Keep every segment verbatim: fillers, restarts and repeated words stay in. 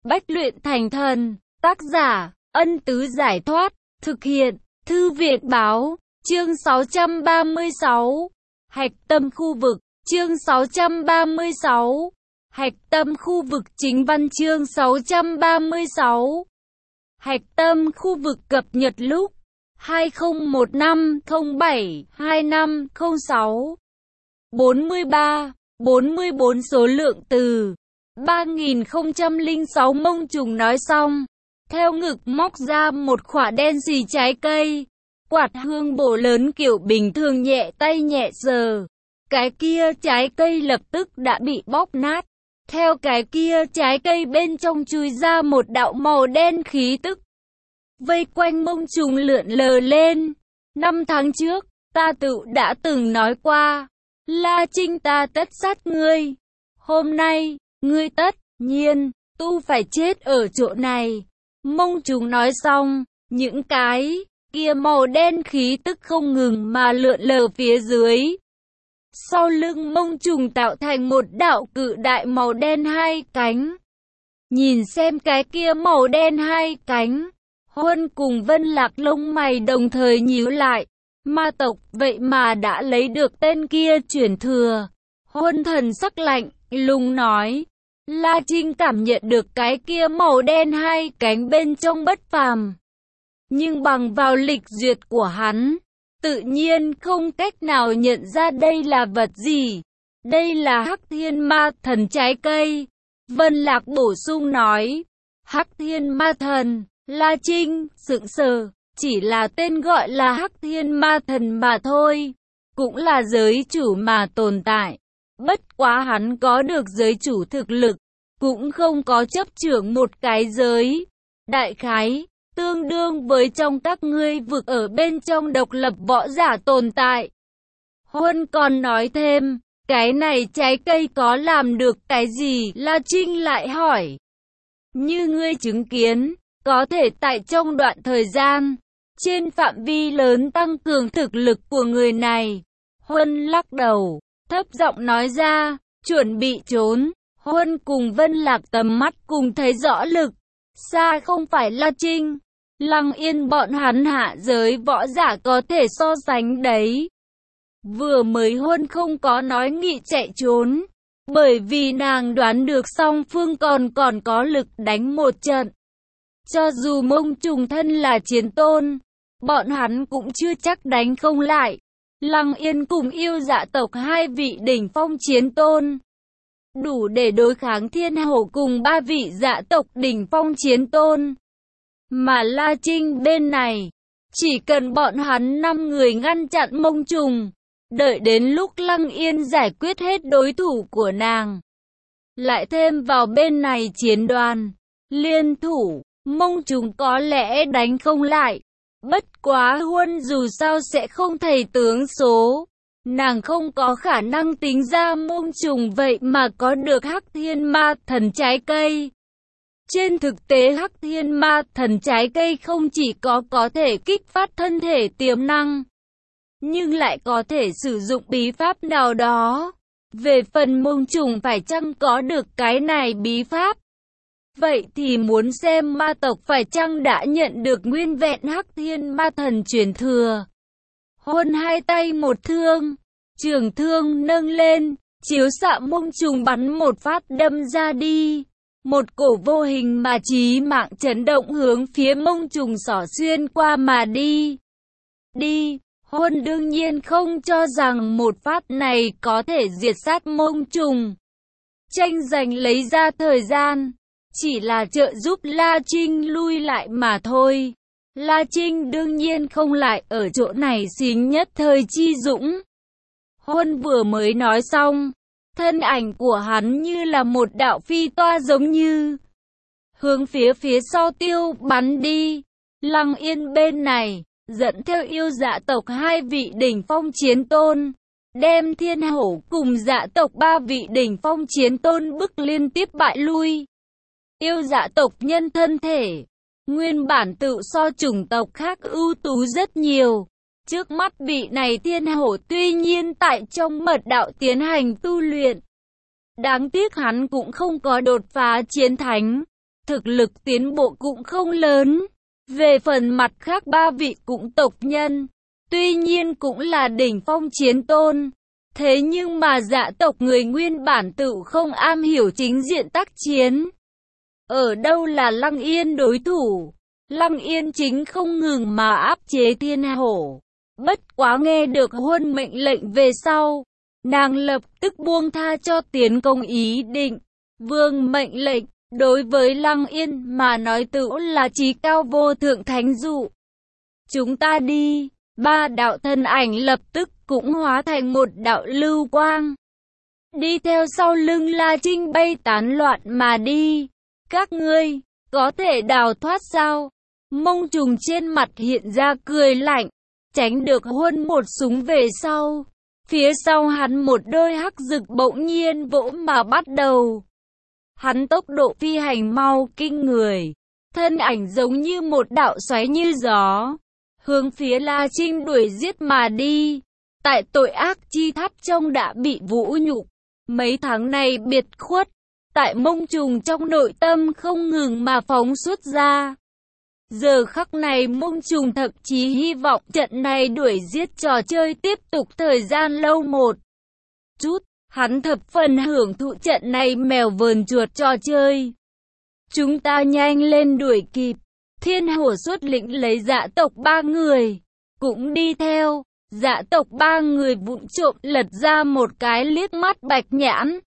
Bách luyện thành thần, tác giả, Ân Tứ Giải Thoát, thực hiện, Thư viện Báo, chương sáu trăm ba mươi sáu, Hạch tâm khu vực, chương sáu trăm ba mươi sáu, Hạch tâm khu vực chính văn chương sáu trăm ba mươi sáu. Hạch tâm khu vực cập nhật lúc hai không một năm không bảy hai năm không sáu. bốn mươi ba, bốn mươi bốn số lượng từ ba nghìn không trăm lẻ sáu. Mông Trùng nói xong, theo ngực móc ra một khỏa đen xì trái cây, quạt hương bổ lớn kiểu bình thường, nhẹ tay nhẹ sờ. Cái kia trái cây lập tức đã bị bóp nát. Theo cái kia trái cây bên trong chui ra một đạo màu đen khí tức, vây quanh Mông Trùng lượn lờ lên. Năm tháng trước, ta tự đã từng nói qua, La Trinh ta tất sát ngươi. Hôm nay, ngươi tất nhiên tu phải chết ở chỗ này. Mông Trùng nói xong, những cái kia màu đen khí tức không ngừng mà lượn lờ phía dưới. Sau lưng Mông Trùng tạo thành một đạo cự đại màu đen hai cánh. Nhìn xem cái kia màu đen hai cánh, Huân cùng Vân Lạc lông mày đồng thời nhíu lại. Ma tộc vậy mà đã lấy được tên kia chuyển thừa. Huân thần sắc lạnh lùng nói, La Trinh cảm nhận được cái kia màu đen hai cánh bên trong bất phàm, nhưng bằng vào lịch duyệt của hắn, tự nhiên không cách nào nhận ra đây là vật gì. Đây là Hắc Thiên Ma Thần trái cây. Vân Lạc bổ sung nói, Hắc Thiên Ma Thần. La Trinh sững sờ, chỉ là tên gọi là Hắc Thiên Ma Thần mà thôi, cũng là giới chủ mà tồn tại. Bất quá hắn có được giới chủ thực lực, cũng không có chấp trưởng một cái giới. Đại khái, tương đương với trong các ngươi vực ở bên trong độc lập võ giả tồn tại. Huân còn nói thêm, cái này trái cây có làm được cái gì? La Trinh lại hỏi. Như ngươi chứng kiến, có thể tại trong đoạn thời gian, trên phạm vi lớn tăng cường thực lực của người này. Huân lắc đầu, thấp giọng nói ra, chuẩn bị trốn. Huân cùng Vân Lạc tầm mắt cùng thấy rõ lực. Xa không phải La Trinh, Lăng Yên bọn hắn hạ giới võ giả có thể so sánh đấy. Vừa mới Huân không có nói nghị chạy trốn, bởi vì nàng đoán được song phương còn còn có lực đánh một trận. Cho dù Mông Trùng thân là chiến tôn, bọn hắn cũng chưa chắc đánh không lại. Lăng Yên cùng Yêu Dạ tộc hai vị đỉnh phong chiến tôn, đủ để đối kháng Thiên Hổ cùng ba vị Dạ tộc đỉnh phong chiến tôn. Mà La Trinh bên này, chỉ cần bọn hắn năm người ngăn chặn Mông Trùng, đợi đến lúc Lăng Yên giải quyết hết đối thủ của nàng, lại thêm vào bên này chiến đoàn liên thủ, Mông Trùng có lẽ đánh không lại. Bất quá Huân dù sao sẽ không thầy tướng số, nàng không có khả năng tính ra Mông Trùng vậy mà có được Hắc Thiên Ma Thần trái cây. Trên thực tế Hắc Thiên Ma Thần trái cây không chỉ có có thể kích phát thân thể tiềm năng, nhưng lại có thể sử dụng bí pháp nào đó. Về phần Mông Trùng phải chăng có được cái này bí pháp, vậy thì muốn xem ma tộc phải chăng đã nhận được nguyên vẹn Hắc Thiên Ma Thần truyền thừa. Huân hai tay một thương, trường thương nâng lên, chiếu xạ Mông Trùng bắn một phát đâm ra đi. Một cổ vô hình mà chí mạng chấn động hướng phía Mông Trùng xỏ xuyên qua mà đi. Đi, Huân đương nhiên không cho rằng một phát này có thể diệt sát Mông Trùng. Tranh giành lấy ra thời gian, chỉ là trợ giúp La Trinh lui lại mà thôi. La Trinh đương nhiên không lại ở chỗ này xính nhất thời chi dũng. Huân vừa mới nói xong, thân ảnh của hắn như là một đạo phi toa giống như hướng phía phía sau tiêu bắn đi. Lăng Yên bên này dẫn theo Yêu Dạ tộc hai vị đỉnh phong chiến tôn, đem Thiên Hổ cùng Dạ tộc ba vị đỉnh phong chiến tôn bức liên tiếp bại lui. Yêu Dạ tộc nhân thân thể nguyên bản tự so chủng tộc khác ưu tú rất nhiều, trước mắt bị này Thiên Hổ tuy nhiên tại trong mật đạo tiến hành tu luyện, đáng tiếc hắn cũng không có đột phá chiến thánh. thực lực tiến bộ cũng không lớn. Về phần mặt khác ba vị cũng tộc nhân, tuy nhiên cũng là đỉnh phong chiến tôn. Thế nhưng mà Dạ tộc người nguyên bản tự không am hiểu chính diện tác chiến. Ở đâu là Lăng Yên đối thủ? Lăng Yên chính không ngừng mà áp chế Thiên Hổ. Bất quá nghe được Huân mệnh lệnh về sau, nàng lập tức buông tha cho tiến công ý định. Vương mệnh lệnh, đối với Lăng Yên mà nói tự là chí cao vô thượng thánh dụ. Chúng ta đi. Ba đạo thân ảnh lập tức cũng hóa thành một đạo lưu quang. Đi theo sau lưng La Trinh bay tán loạn mà đi. Các ngươi, có thể đào thoát sao? Mông Trùng trên mặt hiện ra cười lạnh, tránh được Huân một súng về sau. Phía sau hắn một đôi hắc rực bỗng nhiên vỗ mà bắt đầu. Hắn tốc độ phi hành mau kinh người, thân ảnh giống như một đạo xoáy như gió, hướng phía La Trinh đuổi giết mà đi. Tại tội ác chi tháp trong đã bị vũ nhục, mấy tháng này biệt khuất, tại Mông Trùng trong nội tâm không ngừng mà phóng xuất ra. Giờ khắc này Mông Trùng thậm chí hy vọng trận này đuổi giết trò chơi tiếp tục thời gian lâu một chút. Hắn thập phần hưởng thụ trận này mèo vờn chuột trò chơi. Chúng ta nhanh lên đuổi kịp. Thiên Hổ xuất lĩnh lấy Dạ tộc ba người, cũng đi theo. Dạ tộc ba người vụng trộm lật ra một cái liếc mắt bạch nhãn.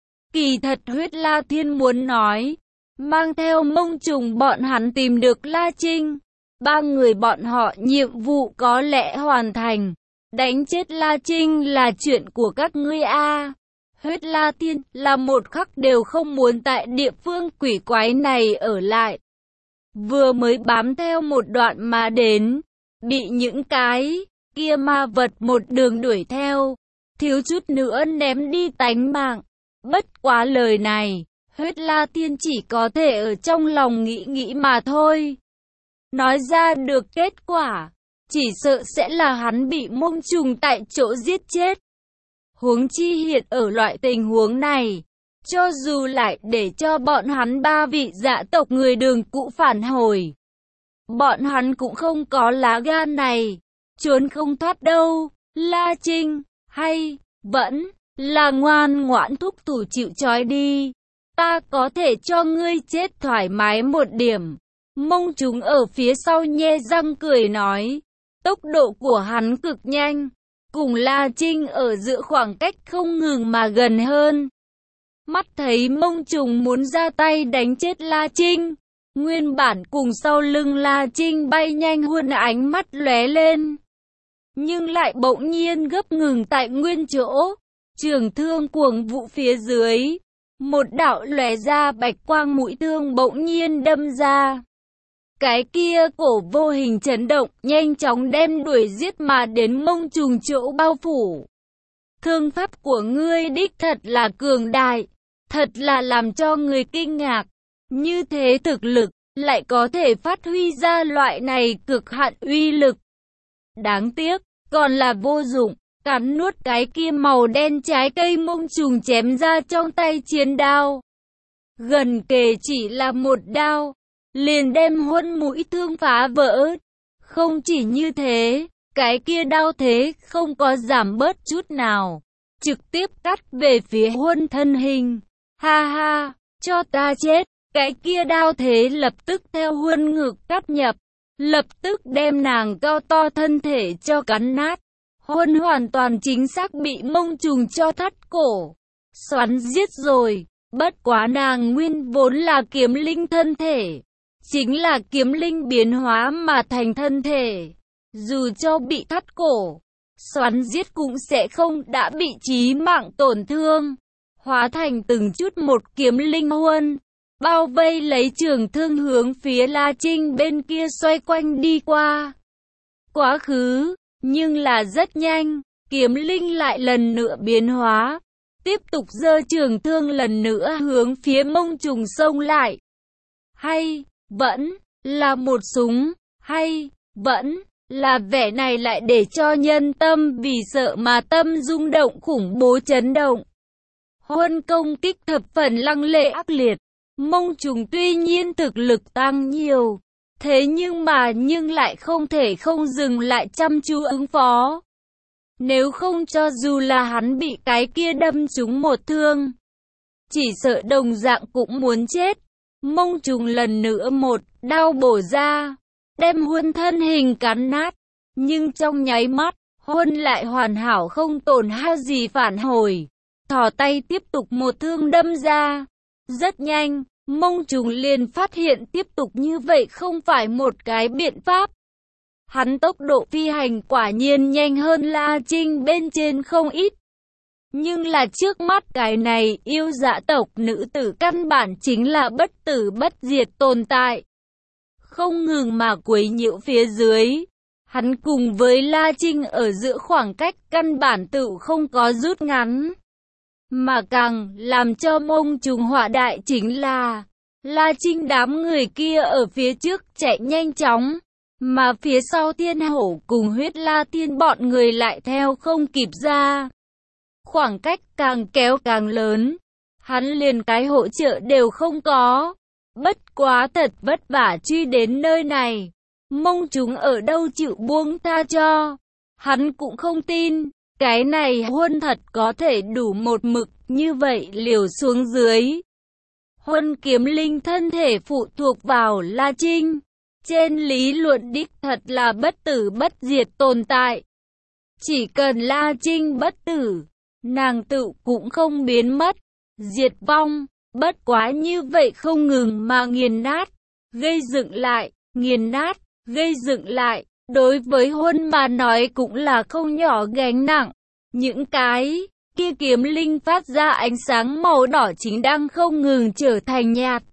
Kỳ thật Huyết La Thiên muốn nói, mang theo Mông Trùng bọn hắn tìm được La Trinh. Ba người bọn họ nhiệm vụ có lẽ hoàn thành. Đánh chết La Trinh là chuyện của các ngươi a. Huyết La Thiên là một khắc đều không muốn tại địa phương quỷ quái này ở lại. Vừa mới bám theo một đoạn mà đến, bị những cái kia ma vật một đường đuổi theo, thiếu chút nữa ném đi tánh mạng. Bất quá lời này, Huyết La Thiên chỉ có thể ở trong lòng nghĩ nghĩ mà thôi. Nói ra được kết quả, chỉ sợ sẽ là hắn bị Mông Trùng tại chỗ giết chết. Huống chi hiện ở loại tình huống này, cho dù lại để cho bọn hắn ba vị Dạ tộc người đường cũ phản hồi, bọn hắn cũng không có lá gan này, trốn không thoát đâu. La Trinh, hay vẫn là ngoan ngoãn thúc thủ chịu trói đi, ta có thể cho ngươi chết thoải mái một điểm. Mông Trùng ở phía sau nhe răng cười nói, tốc độ của hắn cực nhanh, cùng La Trinh ở giữa khoảng cách không ngừng mà gần hơn. Mắt thấy Mông Trùng muốn ra tay đánh chết La Trinh, nguyên bản cùng sau lưng La Trinh bay nhanh Huân ánh mắt lóe lên, nhưng lại bỗng nhiên gấp ngừng tại nguyên chỗ. Trường thương cuồng vũ phía dưới, một đạo lóe ra bạch quang mũi thương bỗng nhiên đâm ra. Cái kia cổ vô hình chấn động, nhanh chóng đem đuổi giết mà đến Mông Trùng chỗ bao phủ. Thương pháp của ngươi đích thật là cường đại, thật là làm cho người kinh ngạc. Như thế thực lực, lại có thể phát huy ra loại này cực hạn uy lực. Đáng tiếc, còn là vô dụng, cắn nuốt cái kia màu đen trái cây Mông Trùng chém ra trong tay chiến đao. Gần kề chỉ là một đao, liền đem Huân mũi thương phá vỡ. Không chỉ như thế, cái kia đao thế không có giảm bớt chút nào, trực tiếp cắt về phía Huân thân hình. Ha ha, cho ta chết. Cái kia đao thế lập tức theo Huân ngực cắt nhập, lập tức đem nàng cao to thân thể cho cắn nát. Huân hoàn toàn chính xác bị Mông Trùng cho thắt cổ, xoắn giết rồi. Bất quá nàng nguyên vốn là kiếm linh thân thể, chính là kiếm linh biến hóa mà thành thân thể, dù cho bị thắt cổ, xoắn giết cũng sẽ không đã bị chí mạng tổn thương, hóa thành từng chút một kiếm linh Huân, bao vây lấy trường thương hướng phía La Trinh bên kia xoay quanh đi qua. Quá khứ, nhưng là rất nhanh, kiếm linh lại lần nữa biến hóa, tiếp tục giơ trường thương lần nữa hướng phía Mông Trùng xông lại. Hay vẫn là một súng, hay vẫn là vẻ này lại để cho nhân tâm vì sợ mà tâm rung động khủng bố chấn động. Huân công kích thập phần lăng lệ ác liệt, Mông Trùng tuy nhiên thực lực tăng nhiều, thế nhưng mà nhưng lại không thể không dừng lại chăm chú ứng phó. Nếu không cho dù là hắn bị cái kia đâm trúng một thương, chỉ sợ đồng dạng cũng muốn chết. Mông Trùng lần nữa một đao bổ ra, đem Huân thân hình cắn nát, nhưng trong nháy mắt, Huân lại hoàn hảo không tổn hao gì phản hồi, thò tay tiếp tục một thương đâm ra. Rất nhanh, Mông Trùng liền phát hiện tiếp tục như vậy không phải một cái biện pháp. Hắn tốc độ phi hành quả nhiên nhanh hơn La Trinh bên trên không ít. Nhưng là trước mắt cái này yêu dạ tộc nữ tử căn bản chính là bất tử bất diệt tồn tại. Không ngừng mà quấy nhiễu phía dưới. Hắn cùng với La Trinh ở giữa khoảng cách căn bản tự không có rút ngắn. Mà càng làm cho Mông Trùng họa đại chính là La Trinh đám người kia ở phía trước chạy nhanh chóng, mà phía sau Thiên Hổ cùng Huyết La Tiên bọn người lại theo không kịp ra. Khoảng cách càng kéo càng lớn, hắn liền cái hỗ trợ đều không có. Bất quá thật vất vả truy đến nơi này, Mông Trùng ở đâu chịu buông tha cho. Hắn cũng không tin, cái này Huân thật có thể đủ một mực như vậy liều xuống dưới. Huân kiếm linh thân thể phụ thuộc vào La Trinh, trên lý luận đích thật là bất tử bất diệt tồn tại. Chỉ cần La Trinh bất tử, nàng tự cũng không biến mất, diệt vong. Bất quá như vậy không ngừng mà nghiền nát, gây dựng lại, nghiền nát, gây dựng lại, đối với Huân mà nói cũng là không nhỏ gánh nặng. Những cái kia kiếm linh phát ra ánh sáng màu đỏ chính đang không ngừng trở thành nhạt.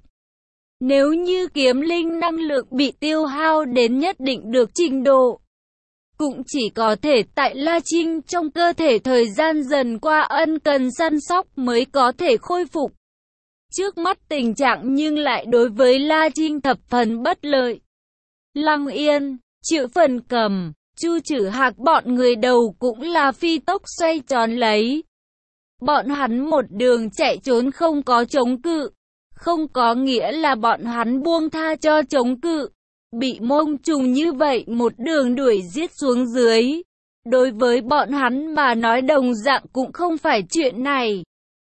Nếu như kiếm linh năng lượng bị tiêu hao đến nhất định được trình độ, cũng chỉ có thể tại La Trinh trong cơ thể thời gian dần qua ân cần săn sóc mới có thể khôi phục. Trước mắt tình trạng nhưng lại đối với La Trinh thập phần bất lợi. Lăng Yên, Triệu Phần Cầm, Chu Trử Hạc bọn người đầu cũng là phi tốc xoay tròn lấy. Bọn hắn một đường chạy trốn không có chống cự, không có nghĩa là bọn hắn buông tha cho chống cự. Bị Mông Trùng như vậy một đường đuổi giết xuống dưới, đối với bọn hắn mà nói đồng dạng cũng không phải chuyện này.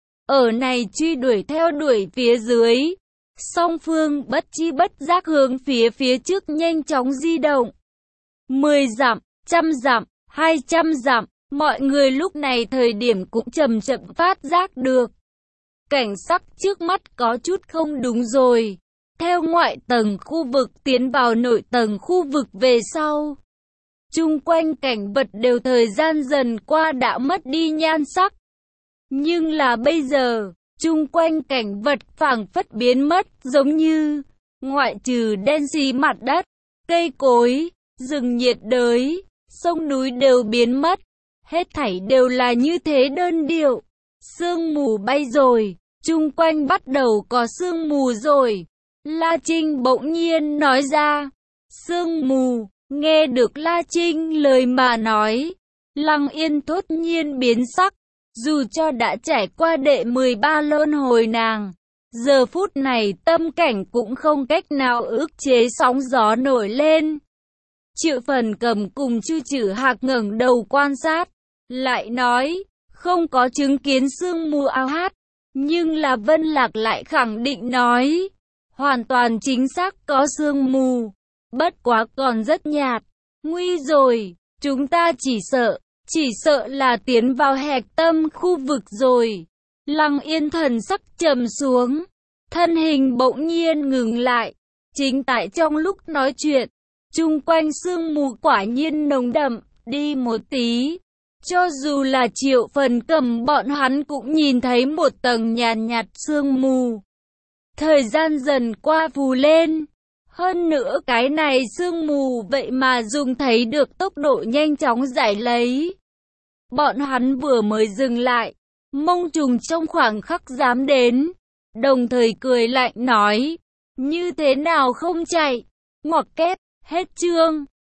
Ở này truy đuổi theo đuổi phía dưới, song phương bất chi bất giác hướng phía phía trước nhanh chóng di động. Mười dặm, trăm dặm, hai trăm dặm, mọi người lúc này thời điểm cũng chậm chậm phát giác được. Cảnh sắc trước mắt có chút không đúng rồi. Theo ngoại tầng khu vực tiến vào nội tầng khu vực về sau, chung quanh cảnh vật đều thời gian dần qua đã mất đi nhan sắc. Nhưng là bây giờ, chung quanh cảnh vật phảng phất biến mất, giống như ngoại trừ đen xì mặt đất, cây cối, rừng nhiệt đới, sông núi đều biến mất, hết thảy đều là như thế đơn điệu. Sương mù bay rồi, chung quanh bắt đầu có sương mù rồi. La Trinh bỗng nhiên nói ra. Sương mù, nghe được La Trinh lời mà nói, Lăng Yên thốt nhiên biến sắc. Dù cho đã trải qua đệ mười ba luân hồi nàng, giờ phút này tâm cảnh cũng không cách nào ức chế sóng gió nổi lên. Triệu Phần Cầm cùng Chu Trử Hạc ngẩng đầu quan sát, lại nói, không có chứng kiến sương mù ao hát, nhưng là Vân Lạc lại khẳng định nói, hoàn toàn chính xác có sương mù, bất quá còn rất nhạt. Nguy rồi, chúng ta chỉ sợ, chỉ sợ là tiến vào hạch tâm khu vực rồi. Lăng Yên thần sắc trầm xuống, thân hình bỗng nhiên ngừng lại. Chính tại trong lúc nói chuyện, chung quanh sương mù quả nhiên nồng đậm, đi một tí. Cho dù là Triệu Phần Cầm bọn hắn cũng nhìn thấy một tầng nhàn nhạt sương mù. Thời gian dần qua vù lên. Hơn nữa cái này sương mù vậy mà dùng thấy được tốc độ nhanh chóng giải lấy. Bọn hắn vừa mới dừng lại, Mông Trùng trong khoảng khắc dám đến, đồng thời cười lạnh nói, như thế nào không chạy, ngoặc kép, hết chương.